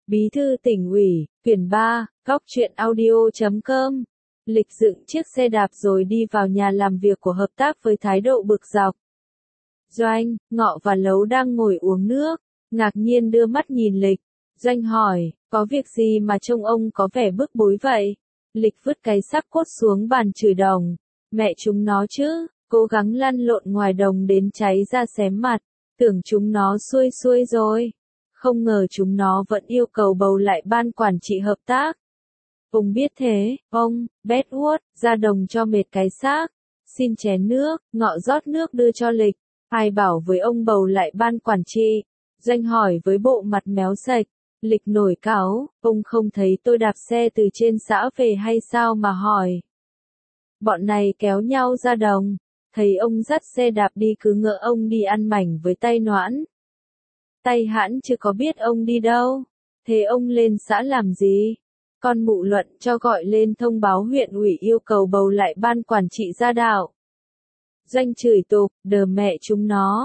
Bí thư tỉnh ủy, quyển 3, góc truyện audio.com. Lịch dựng chiếc xe đạp rồi đi vào nhà làm việc của hợp tác với thái độ bực dọc. Doanh, Ngọ và Lấu đang ngồi uống nước, ngạc nhiên đưa mắt nhìn Lịch. Doanh hỏi, có việc gì mà trông ông có vẻ bức bối vậy? Lịch vứt cái xác cốt xuống bàn chửi đồng. Mẹ chúng nó chứ, cố gắng lăn lộn ngoài đồng đến cháy ra xém mặt, tưởng chúng nó xuôi xuôi rồi. Không ngờ chúng nó vẫn yêu cầu bầu lại ban quản trị hợp tác. Ông biết thế, ông, Bedwood, ra đồng cho mệt cái xác. Xin chén nước, Ngọ rót nước đưa cho Lịch. Ai bảo với ông bầu lại ban quản trị? Doanh hỏi với bộ mặt méo sạch. Lịch nổi cáu, ông không thấy tôi đạp xe từ trên xã về hay sao mà hỏi. Bọn này kéo nhau ra đồng, thấy ông dắt xe đạp đi cứ ngỡ ông đi ăn mảnh với tay Noãn. Tay hãn chứ có biết ông đi đâu, thế ông lên xã làm gì? Con Mụ Luận cho gọi lên thông báo huyện ủy yêu cầu bầu lại ban quản trị gia đạo. Doanh chửi tục, đờ mẹ chúng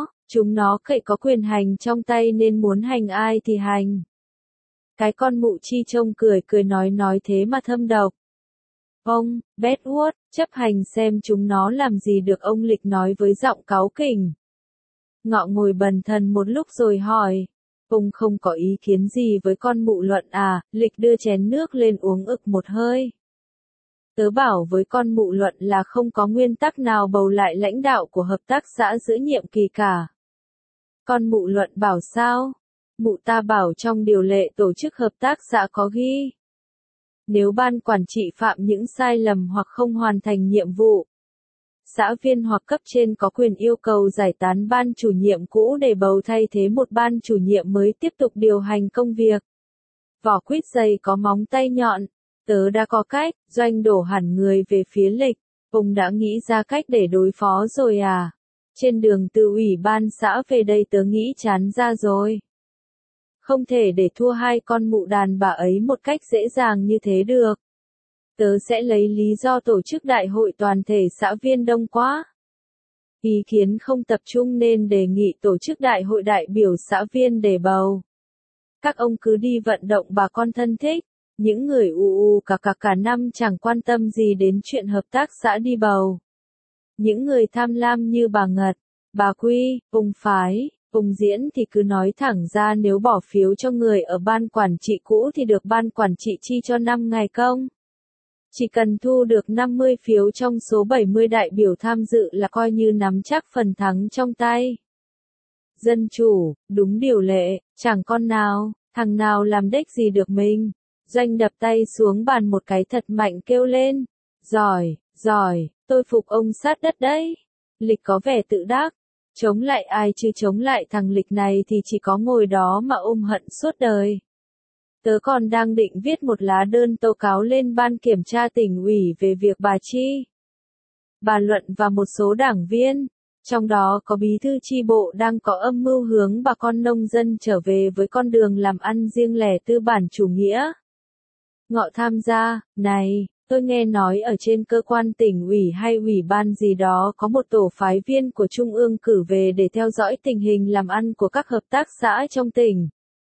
nó cậy có quyền hành trong tay nên muốn hành ai thì hành. Cái con Mụ Chi trông cười nói thế mà thâm độc. Ông, Bedwood, chấp hành xem chúng nó làm gì được, ông Lịch nói với giọng cáu kỉnh. Ngọ ngồi bần thần một lúc rồi hỏi. Ông không có ý kiến gì với con Mụ Luận à? Lịch đưa chén nước lên uống ực một hơi. Tớ bảo với con Mụ Luận là không có nguyên tắc nào bầu lại lãnh đạo của hợp tác xã giữa nhiệm kỳ cả. Con Mụ Luận bảo sao? Mụ ta bảo trong điều lệ tổ chức hợp tác xã có ghi. Nếu ban quản trị phạm những sai lầm hoặc không hoàn thành nhiệm vụ, xã viên hoặc cấp trên có quyền yêu cầu giải tán ban chủ nhiệm cũ để bầu thay thế một ban chủ nhiệm mới tiếp tục điều hành công việc. Vỏ quýt dày có móng tay nhọn, tớ đã có cách. Doanh đổ hẳn người về phía Lịch. Ông đã nghĩ ra cách để đối phó rồi à? Trên đường từ ủy ban xã về đây tớ nghĩ chán ra rồi. Không thể để thua hai con mụ đàn bà ấy một cách dễ dàng như thế được. Tớ sẽ lấy lý do tổ chức đại hội toàn thể xã viên đông quá. Ý kiến không tập trung nên đề nghị tổ chức đại hội đại biểu xã viên để bầu. Các ông cứ đi vận động bà con thân thích. Những người cả năm chẳng quan tâm gì đến chuyện hợp tác xã đi bầu. Những người tham lam như bà Ngật, bà Quy, ông Phái, ông Diễn thì cứ nói thẳng ra nếu bỏ phiếu cho người ở ban quản trị cũ thì được ban quản trị chi cho 5 ngày công. Chỉ cần thu được 50 phiếu trong số 70 đại biểu tham dự là coi như nắm chắc phần thắng trong tay. Dân chủ, đúng điều lệ, chẳng con nào, thằng nào làm đếch gì được mình. Doanh đập tay xuống bàn một cái thật mạnh kêu lên. Giỏi, tôi phục ông sát đất đấy. Lịch có vẻ tự đắc. Chống lại ai chứ chống lại thằng Lịch này thì chỉ có ngồi đó mà ôm hận suốt đời. Tớ còn đang định viết một lá đơn tố cáo lên ban kiểm tra tỉnh ủy về việc bà Chi, bà Luận và một số đảng viên, trong đó có bí thư chi bộ đang có âm mưu hướng bà con nông dân trở về với con đường làm ăn riêng lẻ tư bản chủ nghĩa. Ngọ tham gia, này, tôi nghe nói ở trên cơ quan tỉnh ủy hay ủy ban gì đó có một tổ phái viên của Trung ương cử về để theo dõi tình hình làm ăn của các hợp tác xã trong tỉnh.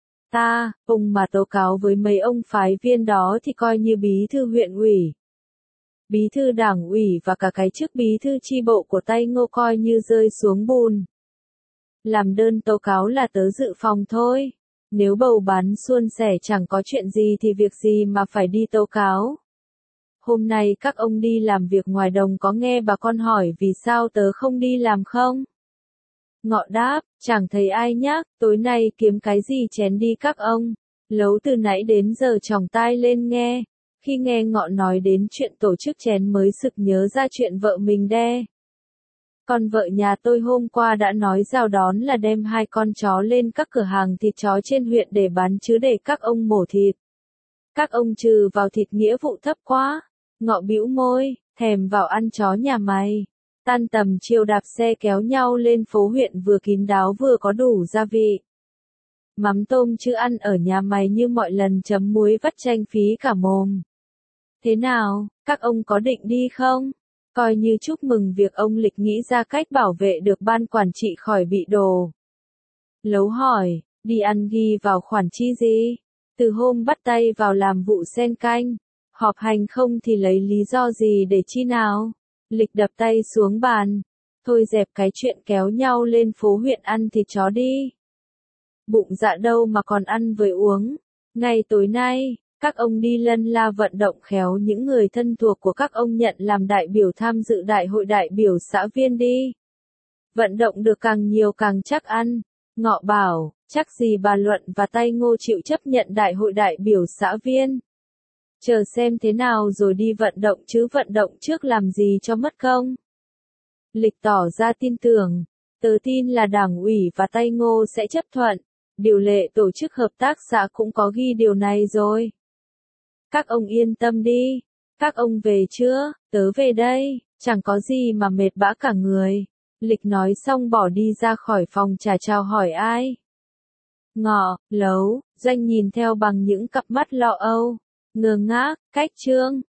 Ông mà tố cáo với mấy ông phái viên đó thì coi như bí thư huyện ủy, bí thư đảng ủy và cả cái chức bí thư chi bộ của tay Ngô coi như rơi xuống bùn. Làm đơn tố cáo là tớ dự phòng thôi. Nếu bầu bán suôn sẻ chẳng có chuyện gì thì việc gì mà phải đi tố cáo. Hôm nay các ông đi làm việc ngoài đồng có nghe bà con hỏi vì sao tớ không đi làm không? Ngọ đáp, chẳng thấy ai nhắc, tối nay kiếm cái gì chén đi các ông. Lấu từ nãy đến giờ tròng tai lên nghe. Khi nghe Ngọ nói đến chuyện tổ chức chén mới sực nhớ ra chuyện vợ mình đe. Con vợ nhà tôi hôm qua đã nói rào đón là đem 2 con chó lên các cửa hàng thịt chó trên huyện để bán chứ để các ông mổ thịt. Các ông trừ vào thịt nghĩa vụ thấp quá. Ngọ bĩu môi, thèm vào ăn chó nhà mày. Tan tầm chiều đạp xe kéo nhau lên phố huyện vừa kín đáo vừa có đủ gia vị. Mắm tôm chứ ăn ở nhà mày như mọi lần chấm muối vắt chanh phí cả mồm. Thế nào, các ông có định đi không? Coi như chúc mừng việc ông Lịch nghĩ ra cách bảo vệ được ban quản trị khỏi bị đổ. Lấu hỏi, đi ăn ghi vào khoản chi gì? Từ hôm bắt tay vào làm vụ sen canh, họp hành không thì lấy lý do gì để chi nào? Lịch đập tay xuống bàn. Thôi dẹp cái chuyện kéo nhau lên phố huyện ăn thịt chó đi. Bụng dạ đâu mà còn ăn với uống. Ngay tối nay, các ông đi lân la vận động khéo những người thân thuộc của các ông nhận làm đại biểu tham dự đại hội đại biểu xã viên đi. Vận động được càng nhiều càng chắc ăn. Ngọ bảo, chắc gì bà Luận và Tay Ngô chịu chấp nhận đại hội đại biểu xã viên. Chờ xem thế nào rồi đi vận động chứ vận động trước làm gì cho mất công. Lịch tỏ ra tin tưởng, tớ tin là đảng ủy và Tay Ngô sẽ chấp thuận. Điều lệ tổ chức hợp tác xã cũng có ghi điều này rồi. Các ông yên tâm đi. Các ông về chưa? Tớ về đây, chẳng có gì mà mệt bã cả người. Lịch nói xong bỏ đi ra khỏi phòng chả chào hỏi ai. Ngọ, Lấu, Doanh nhìn theo bằng những cặp mắt lo âu, ngơ ngác, cách Trương.